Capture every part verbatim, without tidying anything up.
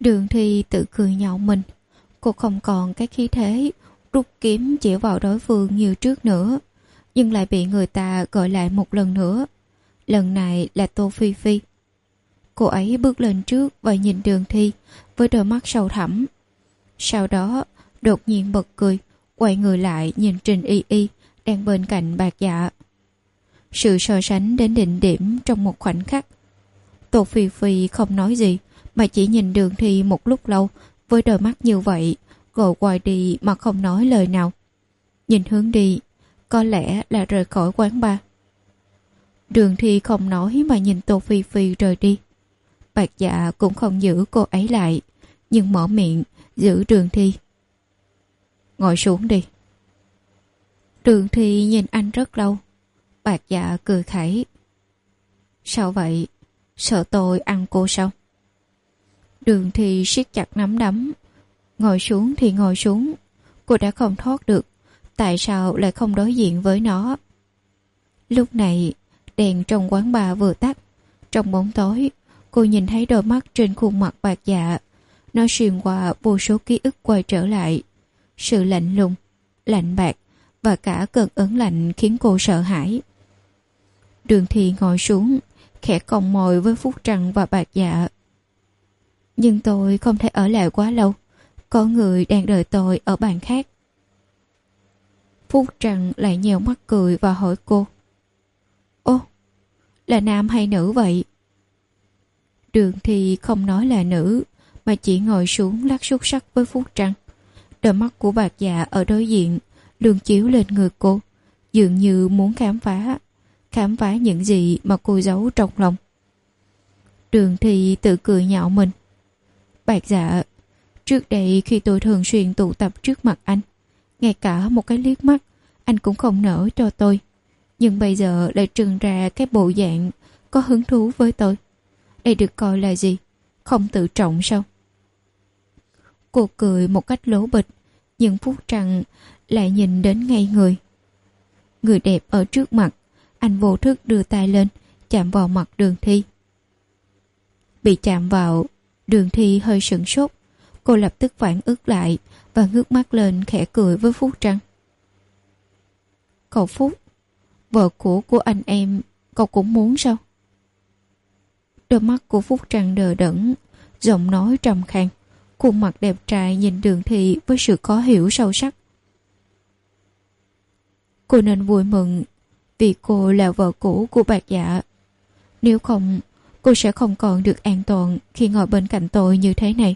Đường Thi tự cười nhạo mình. Cô không còn cái khí thế rút kiếm chỉ vào đối phương như trước nữa, nhưng lại bị người ta gọi lại một lần nữa. Lần này là Tô Phi Phi. Cô ấy bước lên trước và nhìn Đường Thi với đôi mắt sâu thẳm. Sau đó đột nhiên bật cười, quay người lại nhìn Trình Y Y đang bên cạnh Bạc Dạ. Sự so sánh đến đỉnh điểm trong một khoảnh khắc. Tô Phi Phi không nói gì mà chỉ nhìn Đường Thi một lúc lâu với đôi mắt như vậy, rồi quay đi mà không nói lời nào. Nhìn hướng đi, có lẽ là rời khỏi quán bar. Đường Thi không nói mà nhìn Tô Phi Phi rời đi. Bạc Dạ cũng không giữ cô ấy lại, nhưng mở miệng giữ Đường Thi. Ngồi xuống đi. Đường Thi nhìn anh rất lâu. Bạc Dạ cười khẩy. Sao vậy? Sợ tôi ăn cô sao? Đường Thi siết chặt nắm đấm. Ngồi xuống thì ngồi xuống. Cô đã không thoát được, tại sao lại không đối diện với nó? Lúc này đèn trong quán bar vừa tắt. Trong bóng tối, cô nhìn thấy đôi mắt trên khuôn mặt Bạc Dạ. Nó xuyên qua vô số ký ức quay trở lại. Sự lạnh lùng, lạnh bạc và cả cơn ớn lạnh khiến cô sợ hãi. Đường Thi ngồi xuống, khẽ cong môi với Phúc Trăng và Bạc Dạ. Nhưng tôi không thể ở lại quá lâu. Có người đang đợi tôi ở bàn khác. Phúc Trăng lại nhèo mắt cười và hỏi cô. Ô, là nam hay nữ vậy? Đường Thi không nói là nữ, mà chỉ ngồi xuống lắc xúc sắc với Phúc Trăng. Đôi mắt của Bạc Dạ ở đối diện lường chiếu lên người cô, dường như muốn khám phá, khám phá những gì mà cô giấu trong lòng. Đường Thi tự cười nhạo mình. Bạc Dạ, trước đây khi tôi thường xuyên tụ tập trước mặt anh, ngay cả một cái liếc mắt anh cũng không nỡ cho tôi. Nhưng bây giờ lại trưng ra cái bộ dạng có hứng thú với tôi. Đây được coi là gì? Không tự trọng sao? Cô cười một cách lố bịch, nhưng Phúc Trăng lại nhìn đến ngay người. Người đẹp ở trước mặt, anh vô thức đưa tay lên, chạm vào mặt Đường Thi. Bị chạm vào, Đường Thi hơi sửng sốt. Cô lập tức phản ứng lại và ngước mắt lên khẽ cười với Phúc Trăng. Cậu Phúc, vợ cũ của anh em, cậu cũng muốn sao? Đôi mắt của Phúc Trăng đờ đẫn, giọng nói trầm khàn. Khuôn mặt đẹp trai nhìn Đường Thi với sự khó hiểu sâu sắc. Cô nên vui mừng vì cô là vợ cũ của Bạc Dạ. Nếu không, cô sẽ không còn được an toàn khi ngồi bên cạnh tôi như thế này.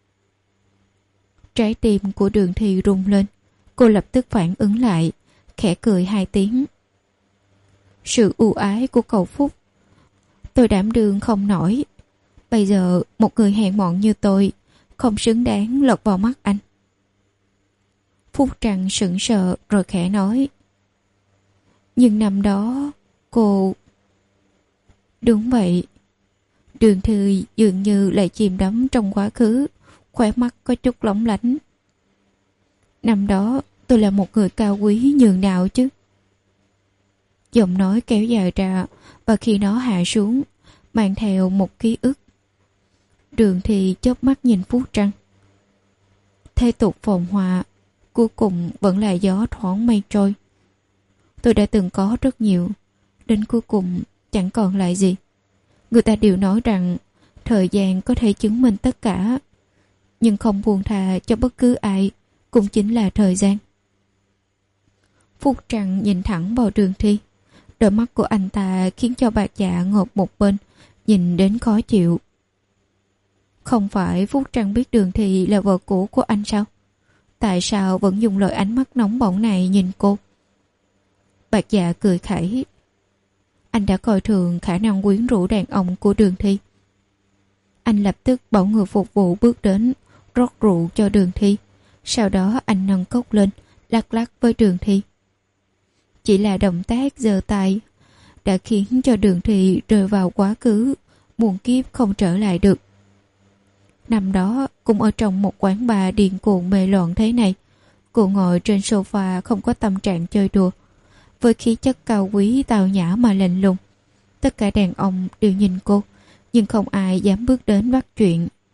Trái tim của Đường Thi rung lên. Cô lập tức phản ứng lại, khẽ cười hai tiếng. Sự ưu ái của cậu Phúc tôi đảm đương không nổi. Bây giờ một người hèn mọn như tôi không xứng đáng lọt vào mắt anh. Phúc Trăng sững sờ rồi khẽ nói. Nhưng năm đó cô... Đúng vậy. Đường Thi dường như lại chìm đắm trong quá khứ, khóe mắt có chút lóng lánh. Năm đó tôi là một người cao quý nhường nào chứ? Giọng nói kéo dài ra và khi nó hạ xuống mang theo một ký ức. Đường Thi chớp mắt nhìn Phúc Trăng. Thế tục phồn hoa cuối cùng vẫn là gió thoảng mây trôi. Tôi đã từng có rất nhiều, đến cuối cùng chẳng còn lại gì. Người ta đều nói rằng thời gian có thể chứng minh tất cả, nhưng không buông tha cho bất cứ ai cũng chính là thời gian. Phúc Trăng nhìn thẳng vào Đường Thi. Đôi mắt của anh ta khiến cho Bạc Dạ ngộp một bên, nhìn đến khó chịu. Không phải Phúc Trăng biết Đường Thi là vợ cũ của anh sao? Tại sao vẫn dùng lời ánh mắt nóng bỏng này nhìn cô? Bạc Dạ cười khẩy. Anh đã coi thường khả năng quyến rũ đàn ông của Đường Thi. Anh lập tức bảo người phục vụ bước đến, rót rượu cho Đường Thi. Sau đó anh nâng cốc lên, lắc lắc với Đường Thi. Chỉ là động tác giơ tay đã khiến cho Đường Thi rơi vào quá khứ, muôn kiếp không trở lại được. Năm đó cũng ở trong một quán bar điên cuồng mê loạn thế này, cô ngồi trên sofa không có tâm trạng chơi đùa. Với khí chất cao quý tào nhã mà lạnh lùng, tất cả đàn ông đều nhìn cô, nhưng không ai dám bước đến bắt chuyện.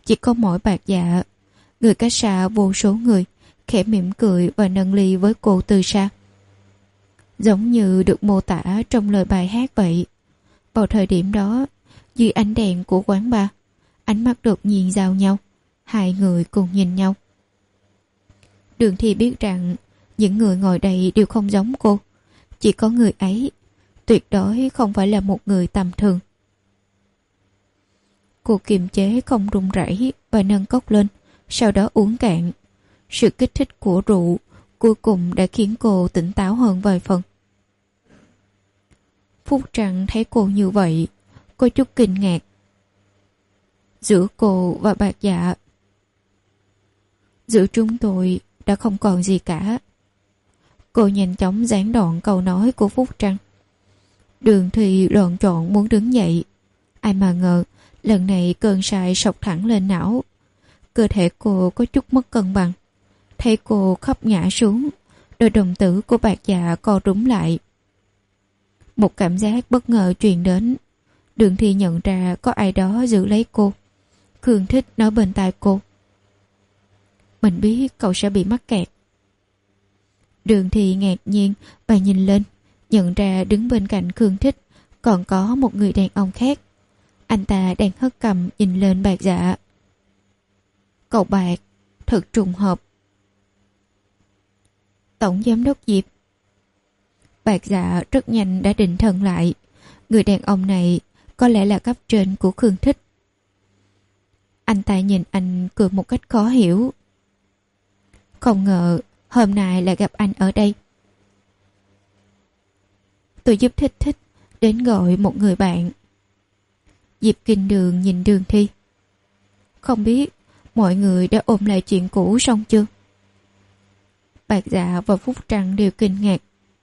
Chỉ có mỗi Bạc Dạ, người cách xa vô số người, khẽ mỉm cười và nâng ly với cô từ xa. Giống như được mô tả trong lời bài hát vậy. Vào thời điểm đó, dưới ánh đèn của quán bar, ánh mắt đột nhiên giao nhau, hai người cùng nhìn nhau. Đường Thi biết rằng những người ngồi đây đều không giống cô. Chỉ có người ấy tuyệt đối không phải là một người tầm thường. Cô kiềm chế không run rẩy và nâng cốc lên, sau đó uống cạn. Sự kích thích của rượu cuối cùng đã khiến cô tỉnh táo hơn vài phần. Phúc Trăng thấy cô như vậy, có chút kinh ngạc. Giữa cô và Bạc Dạ, giữa chúng tôi đã không còn gì cả. Cô nhanh chóng gián đoạn câu nói của Phúc Trăng. Đường Thi loạn trọn muốn đứng dậy. Ai mà ngờ lần này cơn say sộc thẳng lên não. Cơ thể cô có chút mất cân bằng. Thấy cô khóc ngã xuống, đôi đồng tử của Bạc Dạ co rúm lại. Một cảm giác bất ngờ truyền đến. Đường Thi nhận ra có ai đó giữ lấy cô. Khương Thích nói bên tai cô. Mình biết cậu sẽ bị mắc kẹt. Đường Thi ngạc nhiên và nhìn lên, nhận ra đứng bên cạnh Khương Thích còn có một người đàn ông khác. Anh ta đang hất cằm nhìn lên Bạc Dạ. Cậu Bạc, thật trùng hợp. Tổng giám đốc Diệp. Bạc Dạ rất nhanh đã định thần lại. Người đàn ông này có lẽ là cấp trên của Khương Thích. Anh ta nhìn anh cười một cách khó hiểu. Không ngờ hôm nay lại gặp anh ở đây. Tôi giúp Thích Thích đến gọi một người bạn. Diệp Kinh Đường nhìn Đường Thi. Không biết mọi người đã ôm lại chuyện cũ xong chưa? Bạc Dạ và Phúc Trăng đều kinh ngạc.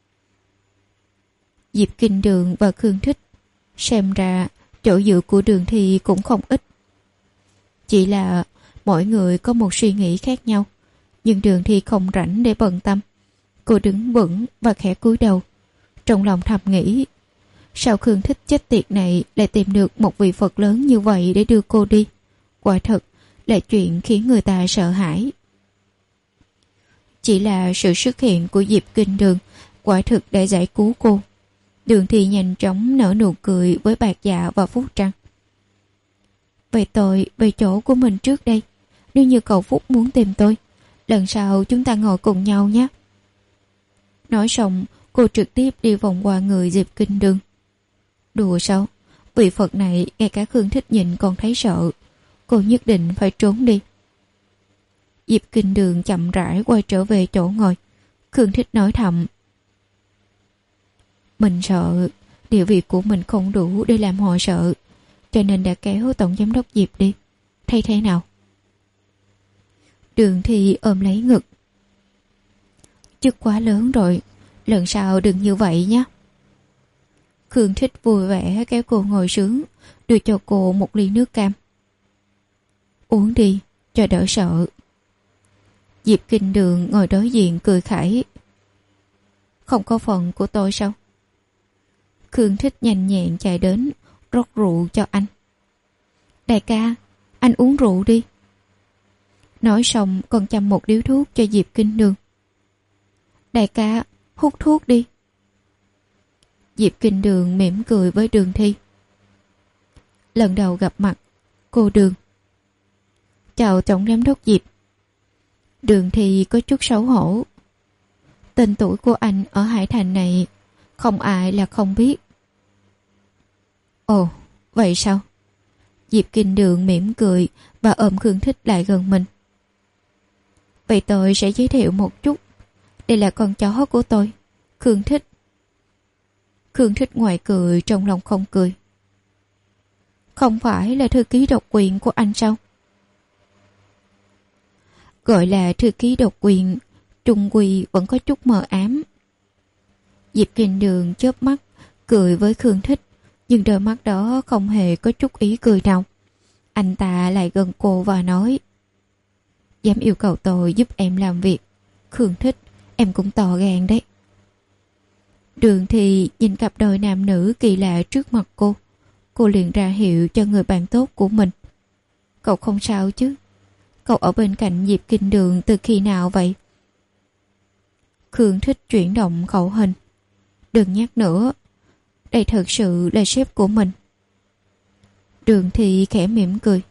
Diệp Kinh Đường và Khương Thích xem ra chỗ dựa của Đường Thi cũng không ít. Chỉ là mỗi người có một suy nghĩ khác nhau. Nhưng Đường Thi không rảnh để bận tâm. Cô đứng vững và khẽ cúi đầu. Trong lòng thầm nghĩ, sao Khương Thích chết tiệt này lại tìm được một vị Phật lớn như vậy để đưa cô đi? Quả thật là chuyện khiến người ta sợ hãi. Chỉ là sự xuất hiện của Diệp Kinh Đường quả thực đã giải cứu cô. Đường Thi nhanh chóng nở nụ cười với Bạc Dạ và Phúc Trăng. Vậy tôi về chỗ của mình trước đây. Nếu như cậu Phúc muốn tìm tôi, lần sau chúng ta ngồi cùng nhau nhé. Nói xong, cô trực tiếp đi vòng qua người Diệp Kinh Đường. Đùa sao? Vị Phật này ngay cả Khương Thích nhìn còn thấy sợ. Cô nhất định phải trốn đi. Diệp Kinh Đường chậm rãi quay trở về chỗ ngồi. Khương Thích nói thầm. Mình sợ địa vị của mình không đủ để làm họ sợ, cho nên đã kéo tổng giám đốc Diệp đi. Thấy thế nào? Đường Thi ôm lấy ngực. Chức quá lớn rồi, lần sau đừng như vậy nhé. Khương Thích vui vẻ kéo cô ngồi xuống, đưa cho cô một ly nước cam. Uống đi, cho đỡ sợ. Diệp Kinh Đường ngồi đối diện cười khẩy. Không có phần của tôi sao? Khương Thích nhanh nhẹn chạy đến, rót rượu cho anh. Đại ca, anh uống rượu đi. Nói xong còn chăm một điếu thuốc cho Diệp Kinh Đường. Đại ca, hút thuốc đi. Diệp Kinh Đường mỉm cười với Đường Thi. Lần đầu gặp mặt, cô Đường. Chào tổng giám đốc Diệp. Đường Thi có chút xấu hổ. Tên tuổi của anh ở Hải Thành này không ai là không biết. Ồ, vậy sao? Diệp Kinh Đường mỉm cười và ôm Khương Thích lại gần mình. Vậy tôi sẽ giới thiệu một chút. Đây là con chó của tôi, Khương Thích. Khương Thích ngoài cười trong lòng không cười. Không phải là thư ký độc quyền của anh sao? Gọi là thư ký độc quyền, trung quy vẫn có chút mờ ám. Diệp Kinh Đường chớp mắt, cười với Khương Thích, nhưng đôi mắt đó không hề có chút ý cười nào. Anh ta lại gần cô và nói, dám yêu cầu tôi giúp em làm việc, Khương Thích, em cũng to gan đấy. Đường Thì nhìn cặp đôi nam nữ kỳ lạ trước mặt cô. Cô liền ra hiệu cho người bạn tốt của mình. Cậu không sao chứ? Cậu ở bên cạnh Diệp Kinh Đường từ khi nào vậy? Khương Thích chuyển động khẩu hình. Đừng nhắc nữa. Đây thật sự là sếp của mình. Đường Thị khẽ mỉm cười.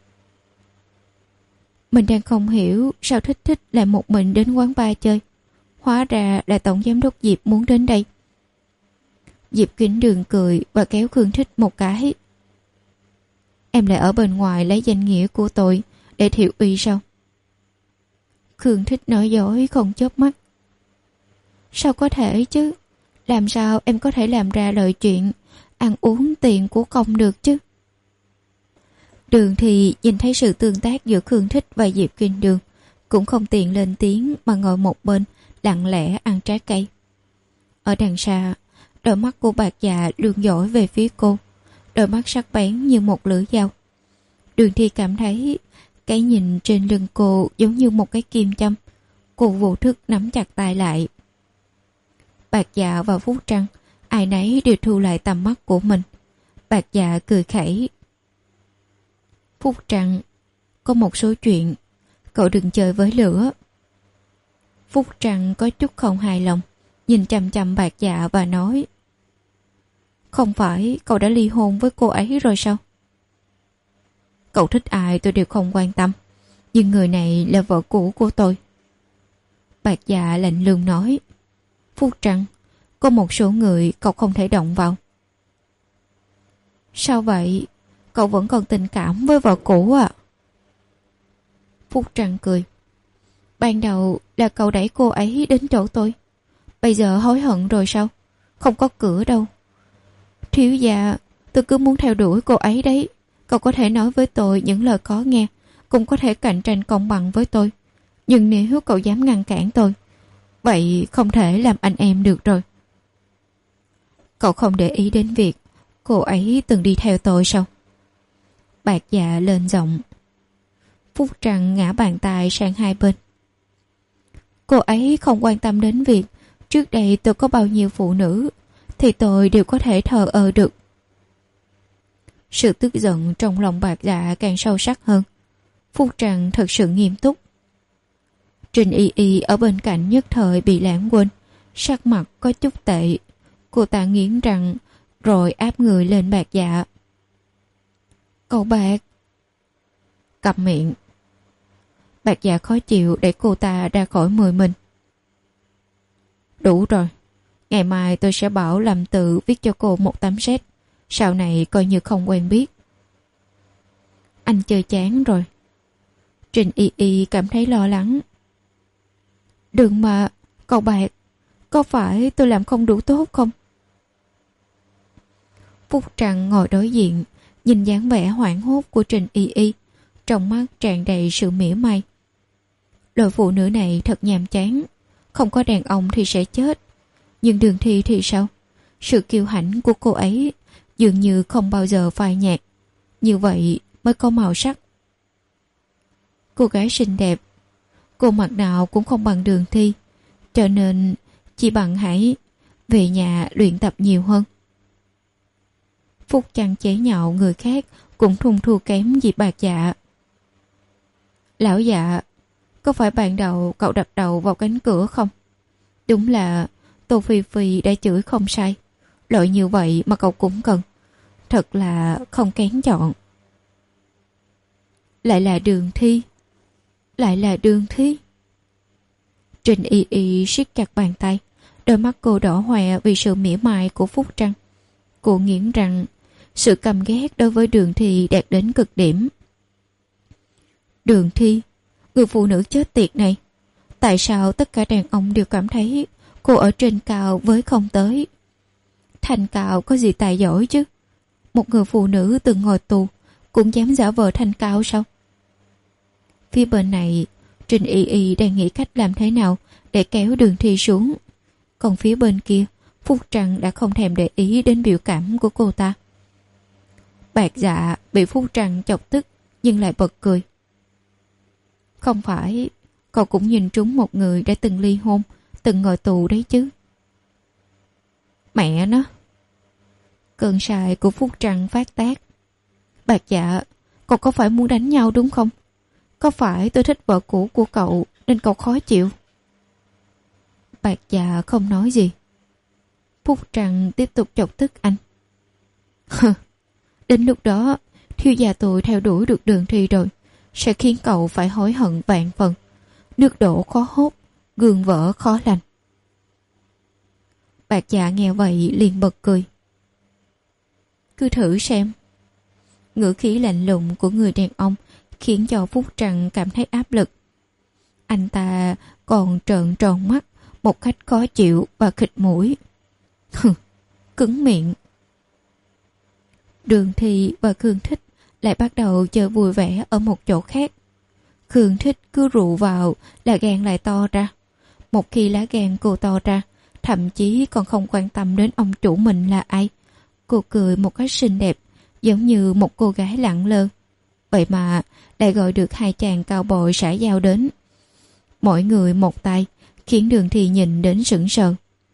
Mình đang không hiểu sao Thích Thích lại một mình đến quán bar chơi. Hóa ra là tổng giám đốc Diệp muốn đến đây. Diệp Kính Đường cười và kéo Khương Thích một cái. Em lại ở bên ngoài lấy danh nghĩa của tôi để thiệu uy sao? Khương Thích nói dối không chớp mắt. Sao có thể chứ? Làm sao em có thể làm ra lời chuyện ăn uống tiền của công được chứ? Đường thì nhìn thấy sự tương tác giữa Khương Thích và Diệp Kinh Đường, cũng không tiện lên tiếng mà ngồi một bên lặng lẽ ăn trái cây. Ở đằng xa, đôi mắt của Bạc Dạ lườm dõi về phía cô, đôi mắt sắc bén như một lưỡi dao. Đường Thi cảm thấy cái nhìn trên lưng cô giống như một cái kim châm. Cô vô thức nắm chặt tay lại. Bạc Dạ và Phúc Trăng ai nấy đều thu lại tầm mắt của mình. Bạc Dạ cười khẩy. Phúc Trăng, có một số chuyện cậu đừng chơi với lửa. Phúc Trăng có chút không hài lòng, nhìn chằm chằm Bạc Dạ và nói. Không phải cậu đã ly hôn với cô ấy rồi sao? Cậu thích ai tôi đều không quan tâm, nhưng người này là vợ cũ của tôi. Bạc Dạ lạnh lùng nói. Phúc Trăng, có một số người cậu không thể động vào. Sao vậy? Cậu vẫn còn tình cảm với vợ cũ à? Phúc Trăng cười. Ban đầu là cậu đẩy cô ấy đến chỗ tôi. Bây giờ hối hận rồi sao? Không có cửa đâu. Thiếu gia, tôi cứ muốn theo đuổi cô ấy đấy. Cậu có thể nói với tôi những lời khó nghe, cũng có thể cạnh tranh công bằng với tôi. Nhưng nếu cậu dám ngăn cản tôi, vậy không thể làm anh em được rồi. Cậu không để ý đến việc cô ấy từng đi theo tôi sao? Bạc Dạ lên giọng. Phúc Trăng ngã bàn tay sang hai bên. Cô ấy không quan tâm đến việc trước đây tôi có bao nhiêu phụ nữ, thì tôi đều có thể thờ ơ được. Sự tức giận trong lòng Bạc Dạ càng sâu sắc hơn. Phúc Trăng thật sự nghiêm túc. Trình Y Y ở bên cạnh nhất thời bị lãng quên, sắc mặt có chút tệ. Cô ta nghiến răng rồi áp người lên Bạc Dạ. Cậu Bạc. Cặp miệng. Bạc Dạ khó chịu để cô ta ra khỏi mười mình. Đủ rồi. Ngày mai tôi sẽ bảo Lâm Tự viết cho cô một tấm séc. Sau này coi như không quen biết. Anh chơi chán rồi. Trình Y Y cảm thấy lo lắng. Đừng mà, cậu Bạc. Có phải tôi làm không đủ tốt không? Phúc Trăng ngồi đối diện, nhìn dáng vẻ hoảng hốt của Trình Y Y, trong mắt tràn đầy sự mỉa mai. Loại phụ nữ này thật nhàm chán, không có đàn ông thì sẽ chết. Nhưng Đường Thi thì sao? Sự kiêu hãnh của cô ấy dường như không bao giờ phai nhạt. Như vậy mới có màu sắc. Cô gái xinh đẹp, cô mặt nào cũng không bằng Đường Thi, cho nên chỉ bằng hãy về nhà luyện tập nhiều hơn. Phúc Trăng chế nhạo người khác cũng không thua kém gì Bạc Dạ. Lão Dạ, có phải ban đầu cậu đập đầu vào cánh cửa không? Đúng là Tô Phi Phi đã chửi không sai. Loại như vậy mà cậu cũng cần. Thật là không kén chọn. Lại là Đường Thi. Lại là Đường Thi. Trình Y Y siết chặt bàn tay. Đôi mắt cô đỏ hoe vì sự mỉa mai của Phúc Trăng. Cô nghiến răng. Sự căm ghét đối với Đường Thi đạt đến cực điểm. Đường Thi, người phụ nữ chết tiệt này. Tại sao tất cả đàn ông đều cảm thấy cô ở trên cao với không tới? Thành cao có gì tài giỏi chứ? Một người phụ nữ từng ngồi tù cũng dám giả vờ thanh cao sao? Phía bên này, Trình Y Y đang nghĩ cách làm thế nào để kéo Đường Thi xuống. Còn phía bên kia, Phúc Trăng đã không thèm để ý đến biểu cảm của cô ta. Bạc Dạ bị Phúc Trăng chọc tức nhưng lại bật cười. Không phải, cậu cũng nhìn trúng một người đã từng ly hôn, từng ngồi tù đấy chứ. Mẹ nó. Cơn sài của Phúc Trăng phát tác. Bạc Dạ, Cậu có phải muốn đánh nhau đúng không? Có phải tôi thích vợ cũ của cậu nên cậu khó chịu? Bạc Dạ không nói gì. Phúc Trăng tiếp tục chọc tức anh. Đến lúc đó, thiếu gia tôi theo đuổi được Đường Thi rồi, sẽ khiến cậu phải hối hận vạn phần. Nước đổ khó hốt, gương vỡ khó lành. Bạc Dạ nghe vậy liền bật cười. Cứ thử xem. Ngữ khí lạnh lùng của người đàn ông khiến cho Phúc Trăng cảm thấy áp lực. Anh ta còn trợn tròn mắt một cách khó chịu và khịt mũi. Cứng miệng. Đường Thi và Khương Thích lại bắt đầu chơi vui vẻ ở một chỗ khác. Khương Thích cứ rượu vào là gan lại to ra. Một khi lá gan cô to ra, thậm chí còn không quan tâm đến ông chủ mình là ai. Cô cười một cách xinh đẹp, giống như một cô gái lẳng lơ. Vậy mà lại gọi được hai chàng cao bồi xã giao đến. Mỗi người một tay, khiến Đường Thi nhìn đến sững sờ.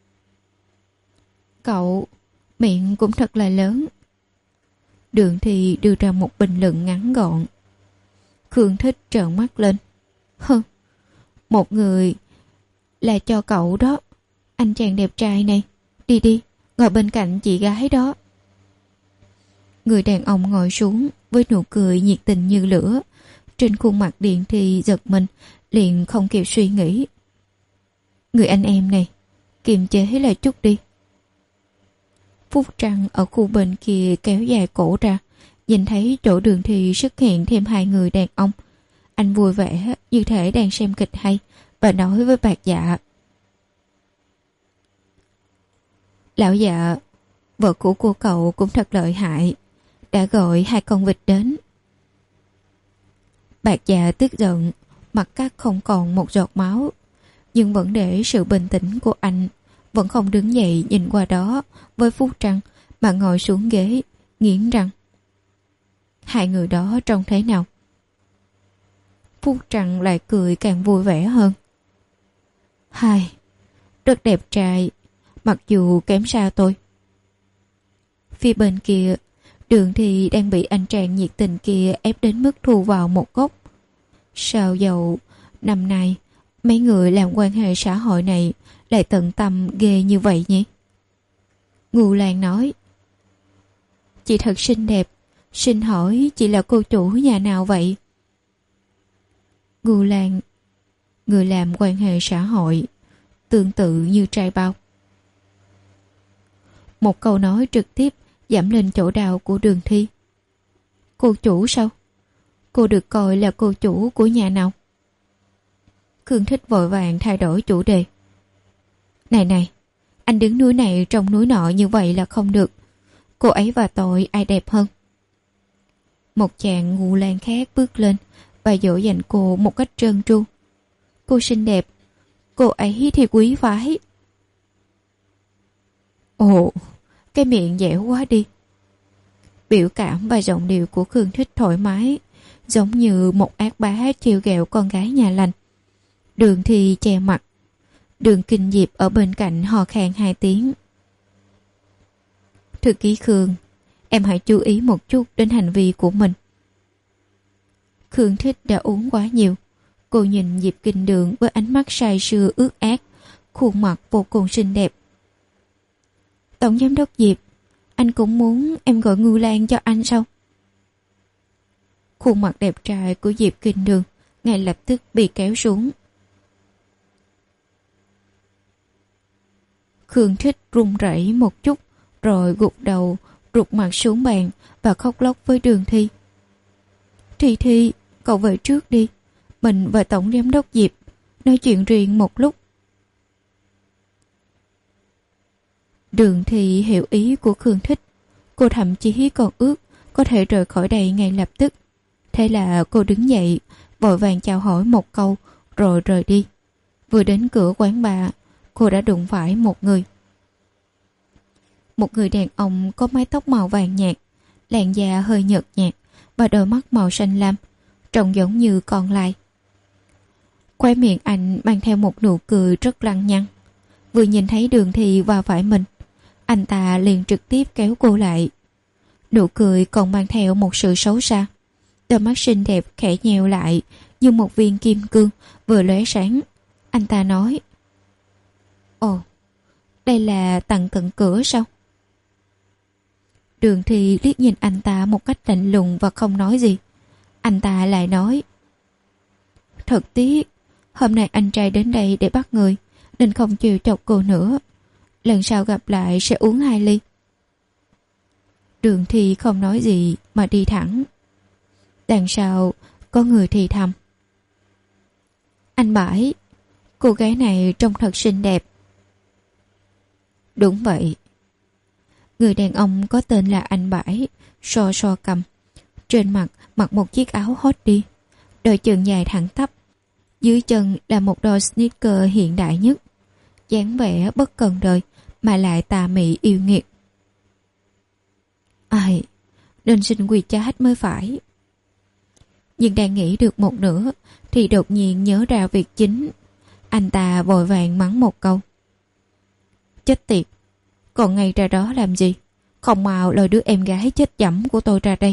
Cậu, miệng cũng thật là lớn. Đường Thi đưa ra một bình luận ngắn gọn. Khương Thích trợn mắt lên. Hừ, một người là cho cậu đó. Anh chàng đẹp trai này, đi đi, ngồi bên cạnh chị gái đó. Người đàn ông ngồi xuống với nụ cười nhiệt tình như lửa. Trên khuôn mặt Đường Thi giật mình, liền không kịp suy nghĩ. Người anh em này, kiềm chế lại chút đi. Phúc Trăng ở khu bên kia kéo dài cổ ra, nhìn thấy chỗ Đường Thi xuất hiện thêm hai người đàn ông. Anh vui vẻ như thể đang xem kịch hay và nói với Bạc Dạ. Lão Dạ, vợ cũ của cậu cũng thật lợi hại, đã gọi hai con vịt đến. Bạc Dạ tức giận, mặt cắt không còn một giọt máu, nhưng vẫn để sự bình tĩnh của anh, vẫn không đứng dậy nhìn qua đó với Phúc Trăng mà ngồi xuống ghế, nghiến răng. Hai người đó trông thế nào? Phúc Trăng lại cười càng vui vẻ hơn. Hai, rất đẹp trai, mặc dù kém xa tôi. Phía bên kia, Đường Thi đang bị anh chàng nhiệt tình kia ép đến mức thu vào một góc. Sao dầu năm nay mấy người làm quan hệ xã hội này lại tận tâm ghê như vậy nhỉ? Ngưu Lan nói. Chị thật xinh đẹp, xin hỏi chị là cô chủ nhà nào vậy? Ngưu Lan, người làm quan hệ xã hội, tương tự như trai bao. Một câu nói trực tiếp giảm lên chỗ đau của Đường Thi. Cô chủ sao? Cô được coi là cô chủ của nhà nào? Khương Thích vội vàng thay đổi chủ đề. Này này, anh đứng núi này trong núi nọ như vậy là không được. Cô ấy và tôi ai đẹp hơn? Một chàng ngu lan khác bước lên và dỗ dành cô một cách trơn tru. Cô xinh đẹp, cô ấy thì quý phái. Ồ, cái miệng dẻo quá đi. Biểu cảm và giọng điệu của Khương Thích thoải mái, giống như một ác bá trêu ghẹo con gái nhà lành. Đường Thi che mặt. Đường Kinh Diệp ở bên cạnh hò khan hai tiếng. Thư ký Khương, em hãy chú ý một chút đến hành vi của mình. Khương Thích đã uống quá nhiều. Cô nhìn Diệp Kinh Đường với ánh mắt say sưa ướt át, khuôn mặt vô cùng xinh đẹp. Tổng giám đốc Diệp, anh cũng muốn em gọi Ngưu Lan cho anh sao? Khuôn mặt đẹp trai của Diệp Kinh Đường ngay lập tức bị kéo xuống. Khương Thích run rẩy một chút, rồi gục đầu, rụt mặt xuống bàn và khóc lóc với Đường Thi. Thi Thi, cậu về trước đi. Mình và Tổng giám đốc Diệp nói chuyện riêng một lúc. Đường Thi hiểu ý của Khương Thích. Cô thậm chí còn ước có thể rời khỏi đây ngay lập tức. Thế là cô đứng dậy, vội vàng chào hỏi một câu, rồi rời đi. Vừa đến cửa quán bar, cô đã đụng phải một người. Một người đàn ông có mái tóc màu vàng nhạt, làn da hơi nhợt nhạt và đôi mắt màu xanh lam, trông giống như con lai. Khóe miệng anh mang theo một nụ cười rất lăng nhăng. Vừa nhìn thấy Đường Thi va phải mình, anh ta liền trực tiếp kéo cô lại. Nụ cười còn mang theo một sự xấu xa. Đôi mắt xinh đẹp khẽ nhèo lại như một viên kim cương vừa lóe sáng. Anh ta nói: Ồ, đây là tầng cận cửa sao? Đường Thi liếc nhìn anh ta một cách lạnh lùng và không nói gì. Anh ta lại nói: Thật tiếc, hôm nay anh trai đến đây để bắt người, nên không chịu chọc cô nữa. Lần sau gặp lại sẽ uống hai ly. Đường Thi không nói gì mà đi thẳng. Đằng sau có người thì thầm: Anh Bãi, cô gái này trông thật xinh đẹp. Đúng vậy. Người đàn ông có tên là anh Bãi so so cầm. Trên mặt mặc một chiếc áo hot đi, đôi chân dài thẳng tắp, dưới chân là một đôi sneaker hiện đại nhất. Dáng vẻ bất cần đời mà lại tà mị yêu nghiệt. Ai, nên xin WeChat mới phải. Nhưng đang nghĩ được một nửa thì đột nhiên nhớ ra việc chính. Anh ta vội vàng mắng một câu: Chết tiệt, còn ngay ra đó làm gì? Không mau lôi đứa em gái chết dẫm của tôi ra đây.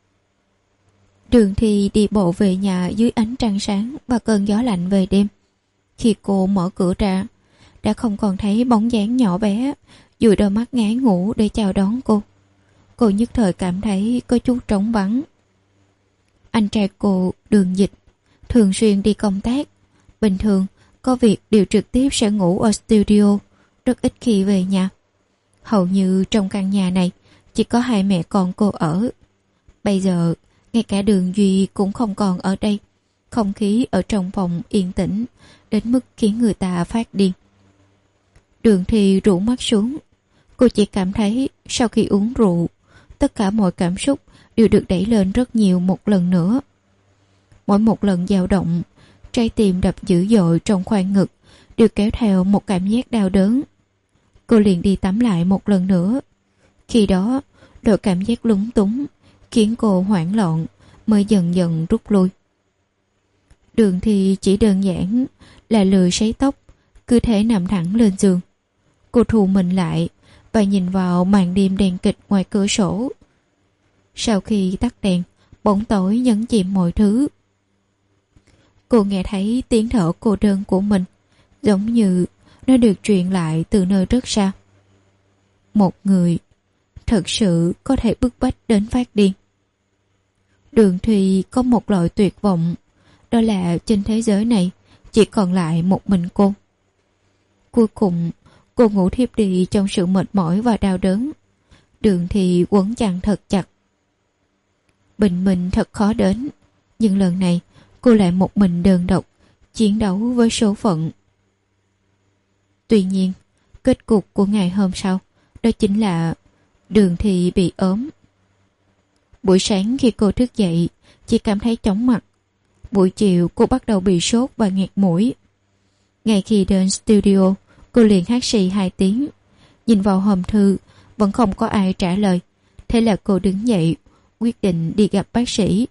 Đường Thi đi bộ về nhà dưới ánh trăng sáng và cơn gió lạnh về đêm. Khi cô mở cửa ra, đã không còn thấy bóng dáng nhỏ bé dụi đôi mắt ngái ngủ để chào đón cô. Cô nhất thời cảm thấy có chút trống vắng. Anh trai cô, Đường Dịch, thường xuyên đi công tác. Bình thường có việc đều trực tiếp sẽ ngủ ở studio, rất ít khi về nhà. Hầu như trong căn nhà này chỉ có hai mẹ con cô ở. Bây giờ ngay cả Đường Duy cũng không còn ở đây. Không khí ở trong phòng yên tĩnh đến mức khiến người ta phát điên. Đường Thi rũ mắt xuống. Cô chỉ cảm thấy sau khi uống rượu, tất cả mọi cảm xúc đều được đẩy lên rất nhiều một lần nữa. Mỗi một lần dao động, trái tim đập dữ dội trong khoang ngực đều kéo theo một cảm giác đau đớn. Cô liền đi tắm lại một lần nữa. Khi đó, đội cảm giác lúng túng khiến cô hoảng loạn mới dần dần rút lui. Đường Thi chỉ đơn giản là lười sấy tóc, cứ thế nằm thẳng lên giường. Cô thu mình lại và nhìn vào màn đêm đen kịch ngoài cửa sổ. Sau khi tắt đèn, bóng tối nhấn chìm mọi thứ. Cô nghe thấy tiếng thở cô đơn của mình, giống như nó được truyền lại từ nơi rất xa. Một người thật sự có thể bức bách đến phát điên. Đường Thùy có một loại tuyệt vọng, đó là trên thế giới này chỉ còn lại một mình cô. Cuối cùng, cô ngủ thiếp đi trong sự mệt mỏi và đau đớn. Đường thì quấn chăn thật chặt. Bình minh thật khó đến, nhưng lần này cô lại một mình đơn độc chiến đấu với số phận. Tuy nhiên, kết cục của ngày hôm sau đó chính là Đường thì bị ốm. Buổi sáng khi cô thức dậy chỉ cảm thấy chóng mặt. Buổi chiều cô bắt đầu bị sốt và nghẹt mũi. Ngay khi đến studio, cô liền hắt xì hai tiếng. Nhìn vào hòm thư vẫn không có ai trả lời. Thế là cô đứng dậy, quyết định đi gặp bác sĩ.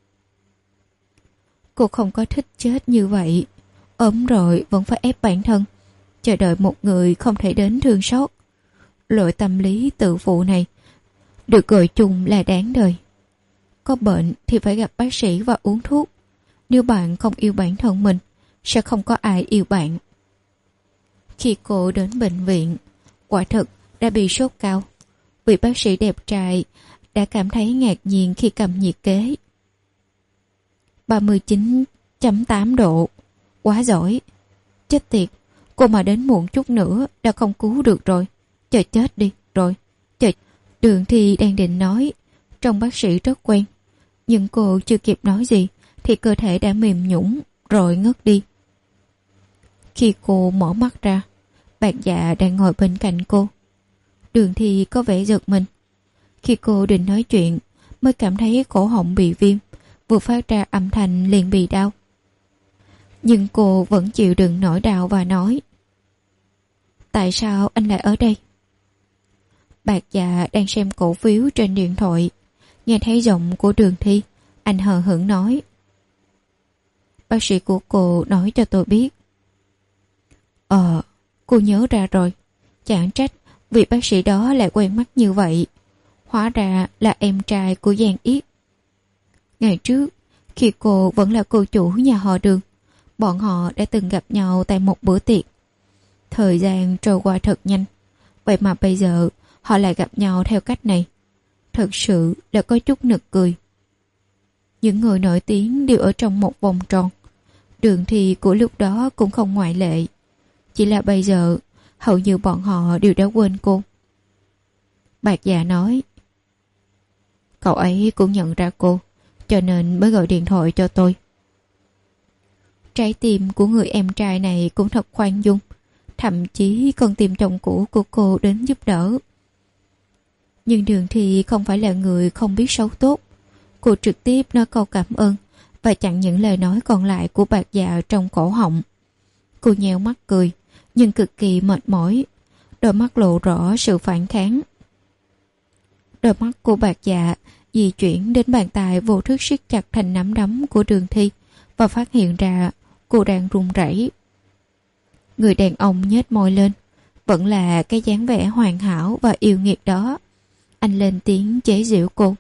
Cô không có thích chết như vậy. Ốm rồi vẫn phải ép bản thân chờ đợi một người không thể đến thương xót. Loại tâm lý tự phụ này được gọi chung là đáng đời. Có bệnh thì phải gặp bác sĩ và uống thuốc. Nếu bạn không yêu bản thân mình, sẽ không có ai yêu bạn. Khi cô đến bệnh viện, quả thực đã bị sốt cao. Vị bác sĩ đẹp trai đã cảm thấy ngạc nhiên khi cầm nhiệt kế. ba mươi chín phẩy tám độ. Quá giỏi. Chết tiệt, cô mà đến muộn chút nữa đã không cứu được rồi. Chờ chết đi, rồi. Chờ... Đường thì đang định nói, trông bác sĩ rất quen. Nhưng cô chưa kịp nói gì thì cơ thể đã mềm nhũn rồi ngất đi. Khi cô mở mắt ra, Bạc Dạ đang ngồi bên cạnh cô. Đường thì có vẻ giật mình. Khi cô định nói chuyện mới cảm thấy cổ họng bị viêm, vừa phát ra âm thanh liền bị đau. Nhưng cô vẫn chịu đựng nỗi đau và nói: Tại sao anh lại ở đây? Bạc Dạ đang xem cổ phiếu trên điện thoại. Nghe thấy giọng của Đường Thi, anh hờ hững nói: Bác sĩ của cô nói cho tôi biết. Ờ, cô nhớ ra rồi. Chẳng trách vị bác sĩ đó lại quen mắt như vậy. Hóa ra là em trai của Giang Yết. Ngày trước, khi cô vẫn là cô chủ nhà họ Đường, bọn họ đã từng gặp nhau tại một bữa tiệc. Thời gian trôi qua thật nhanh, vậy mà bây giờ họ lại gặp nhau theo cách này. Thật sự là có chút nực cười. Những người nổi tiếng đều ở trong một vòng tròn. Đường Thi của lúc đó cũng không ngoại lệ. Chỉ là bây giờ, hầu như bọn họ đều đã quên cô. Bạc già nói, cậu ấy cũng nhận ra cô, cho nên mới gọi điện thoại cho tôi. Trái tim của người em trai này cũng thật khoan dung, thậm chí còn tìm chồng cũ của cô đến giúp đỡ. Nhưng Đường Thi không phải là người không biết xấu tốt. Cô trực tiếp nói câu cảm ơn và chặn những lời nói còn lại của bạc già trong cổ họng. Cô nheo mắt cười, nhưng cực kỳ mệt mỏi, đôi mắt lộ rõ sự phản kháng. Đôi mắt của bạc dạ di chuyển đến bàn tay vô thức siết chặt thành nắm đấm của Đường Thi và phát hiện ra cô đang run rẩy. Người đàn ông nhếch môi lên, vẫn là cái dáng vẻ hoàn hảo và yêu nghiệt đó. Anh lên tiếng chế giễu cô.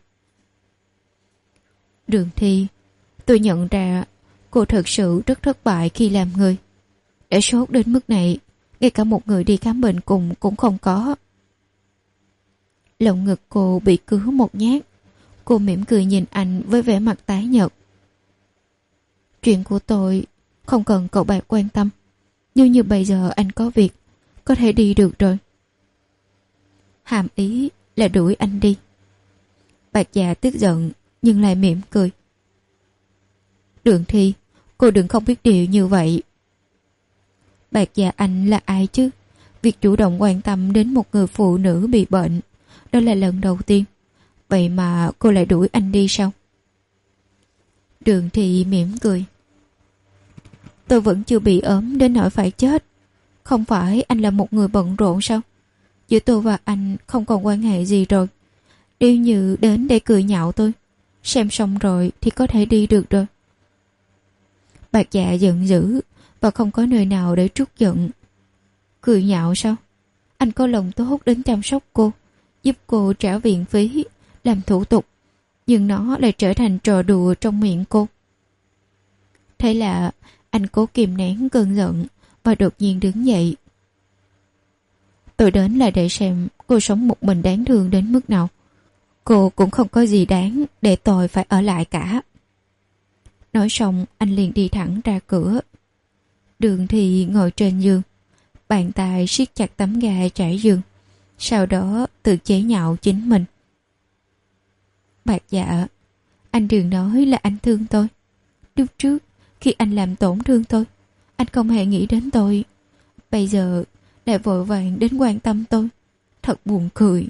Đường Thi, tôi nhận ra cô thật sự rất thất bại khi làm người. Đã sốt đến mức này, ngay cả một người đi khám bệnh cùng cũng không có. Lồng ngực cô bị cứa một nhát. Cô mỉm cười nhìn anh với vẻ mặt tái nhợt. Chuyện của tôi không cần cậu bạc quan tâm. Nếu như bây giờ anh có việc, có thể đi được rồi. Hàm ý là đuổi anh đi. Bạc già tức giận nhưng lại mỉm cười. Đường Thi, cô đừng không biết điều như vậy. Bạc già anh là ai chứ? Việc chủ động quan tâm đến một người phụ nữ bị bệnh, đó là lần đầu tiên. Vậy mà cô lại đuổi anh đi sao? Đường Thi mỉm cười. Tôi vẫn chưa bị ốm đến nỗi phải chết. Không phải anh là một người bận rộn sao? Giữa tôi và anh không còn quan hệ gì rồi. Nếu như đến để cười nhạo tôi, xem xong rồi thì có thể đi được rồi. Bạc dạ giận dữ và không có nơi nào để trút giận. Cười nhạo sao? Anh có lòng tốt đến chăm sóc cô, giúp cô trả viện phí, làm thủ tục, nhưng nó lại trở thành trò đùa trong miệng cô. Thế là anh cố kìm nén cơn giận và đột nhiên đứng dậy. Tôi đến là để xem cô sống một mình đáng thương đến mức nào. Cô cũng không có gì đáng để tôi phải ở lại cả. Nói xong anh liền đi thẳng ra cửa. Đường Thi ngồi trên giường, bàn tay siết chặt tấm ga trải giường, sau đó tự chế nhạo chính mình. Bạc dạ, anh đừng nói là anh thương tôi. Lúc trước khi anh làm tổn thương tôi, anh không hề nghĩ đến tôi. Bây giờ lại vội vàng đến quan tâm tôi. Thật buồn cười.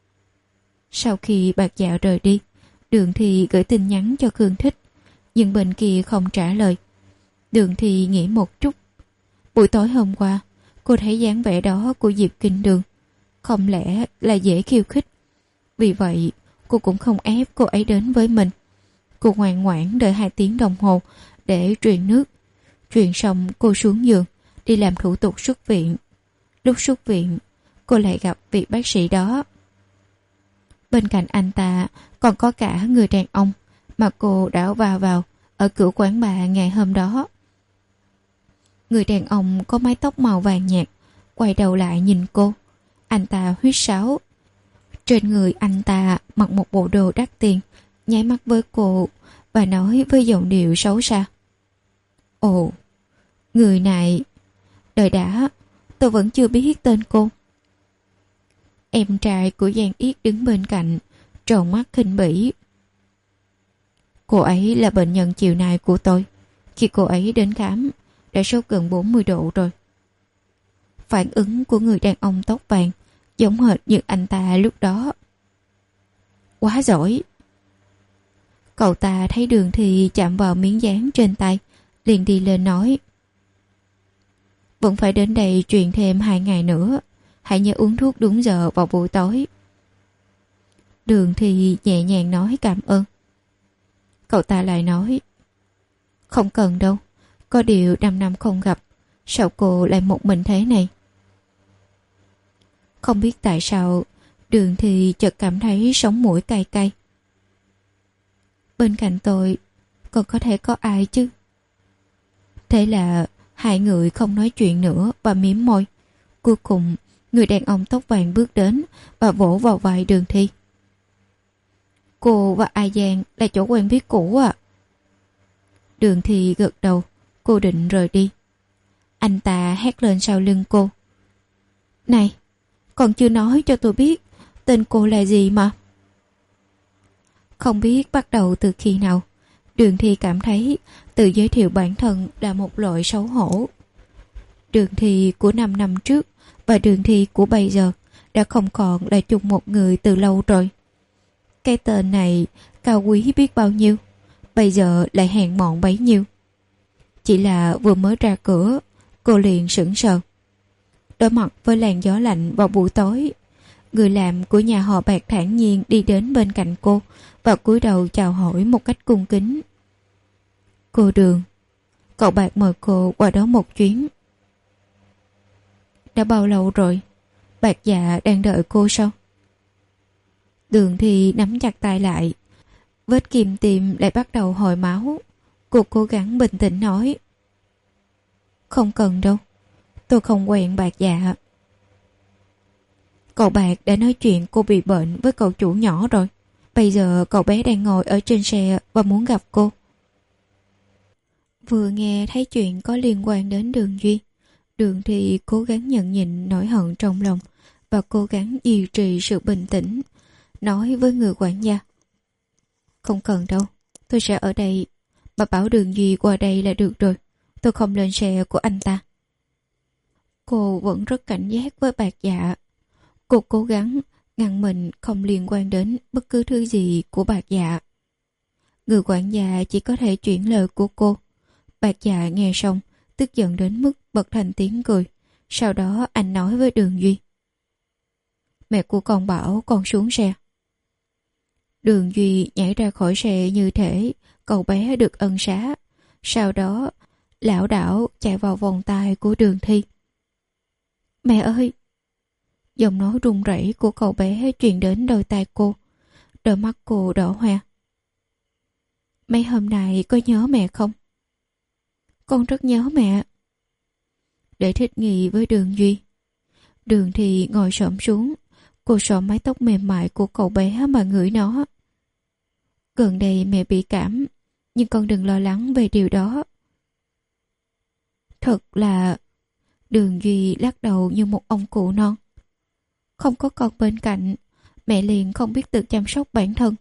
Sau khi bạc dạ rời đi, Đường Thi gửi tin nhắn cho Khương Thích, nhưng bên kia không trả lời. Đường Thi nghĩ một chút. Buổi tối hôm qua, cô thấy dáng vẻ đó của Diệp Kinh Đường, không lẽ là dễ khiêu khích. Vì vậy, cô cũng không ép cô ấy đến với mình. Cô ngoan ngoãn đợi hai tiếng đồng hồ để truyền nước. Truyền xong cô xuống giường, đi làm thủ tục xuất viện. Lúc xuất viện, cô lại gặp vị bác sĩ đó. Bên cạnh anh ta còn có cả người đàn ông mà cô đã va vào ở cửa quán bà ngày hôm đó. Người đàn ông có mái tóc màu vàng nhạt, quay đầu lại nhìn cô. Anh ta huýt sáo. Trên người anh ta mặc một bộ đồ đắt tiền, nháy mắt với cô và nói với giọng điệu xấu xa. Ồ, người này... Đợi đã, tôi vẫn chưa biết tên cô. Em trai của Giang Yết đứng bên cạnh, tròn mắt khinh bỉ. Cô ấy là bệnh nhân chiều nay của tôi. Khi cô ấy đến khám, đã sốt gần bốn mươi độ rồi. Phản ứng của người đàn ông tóc vàng giống hệt như anh ta lúc đó. Quá giỏi. Cậu ta thấy Đường Thi chạm vào miếng dán trên tay, liền đi lên nói. Vẫn phải đến đây truyền thêm hai ngày nữa. Hãy nhớ uống thuốc đúng giờ vào buổi tối. Đường Thi nhẹ nhàng nói cảm ơn. Cậu ta lại nói. Không cần đâu. Có điều năm năm không gặp, sao cô lại một mình thế này? Không biết tại sao, Đường Thi chợt cảm thấy sống mũi cay cay. Bên cạnh tôi còn có thể có ai chứ? Thế là hai người không nói chuyện nữa và mím môi. Cuối cùng, người đàn ông tóc vàng bước đến và vỗ vào vai Đường Thi. Cô và A Giang là chỗ quen biết cũ à? Đường Thi gật đầu, cô định rời đi. Anh ta hét lên sau lưng cô. Này, còn chưa nói cho tôi biết tên cô là gì mà. Không biết bắt đầu từ khi nào, Đường Thi cảm thấy tự giới thiệu bản thân là một loại xấu hổ. Đường Thi của năm năm trước và Đường Thi của bây giờ đã không còn là chung một người từ lâu rồi. Cái tên này cao quý biết bao nhiêu, bây giờ lại hèn mọn bấy nhiêu. Chỉ là vừa mới ra cửa, cô liền sững sờ. Đối mặt với làn gió lạnh vào buổi tối, người làm của nhà họ Bạc thản nhiên đi đến bên cạnh cô và cúi đầu chào hỏi một cách cung kính. Cô Đường, cậu Bạc mời cô qua đó một chuyến. Đã bao lâu rồi? Bạc dạ đang đợi cô sao? Đường Thi nắm chặt tay lại, vết kim tim lại bắt đầu hồi máu. Cô cố gắng bình tĩnh nói. Không cần đâu, tôi không quen Bạc dạ. Cậu Bạc đã nói chuyện cô bị bệnh với cậu chủ nhỏ rồi. Bây giờ cậu bé đang ngồi ở trên xe và muốn gặp cô. Vừa nghe thấy chuyện có liên quan đến Đường Duy, Đường Thi cố gắng nhẫn nhịn nỗi hận trong lòng và cố gắng duy trì sự bình tĩnh, nói với người quản gia. Không cần đâu, tôi sẽ ở đây. Bà bảo Đường Duy qua đây là được rồi, tôi không lên xe của anh ta. Cô vẫn rất cảnh giác với Bạc dạ. Cô cố gắng ngăn mình không liên quan đến bất cứ thứ gì của Bạc dạ. Người quản gia chỉ có thể chuyển lời của cô. Bạc dạ nghe xong, tức giận đến mức bật thành tiếng cười. Sau đó anh nói với Đường Duy. Mẹ của con bảo con xuống xe. Đường Duy nhảy ra khỏi xe như thể cậu bé được ân xá. Sau đó lảo đảo chạy vào vòng tay của Đường Thi. Mẹ ơi! Giọng nói run rẩy của cậu bé truyền đến đôi tai cô. Đôi mắt cô đỏ hoe. Mấy hôm nay có nhớ mẹ không? Con rất nhớ mẹ. Để thích nghi với Đường Duy, Đường Thi ngồi xổm xuống. Cô xỏ mái tóc mềm mại của cậu bé mà ngửi nó. Gần đây mẹ bị cảm, nhưng con đừng lo lắng về điều đó. Thật là... Đường Duy lắc đầu như một ông cụ non. Không có con bên cạnh, mẹ liền không biết tự chăm sóc bản thân.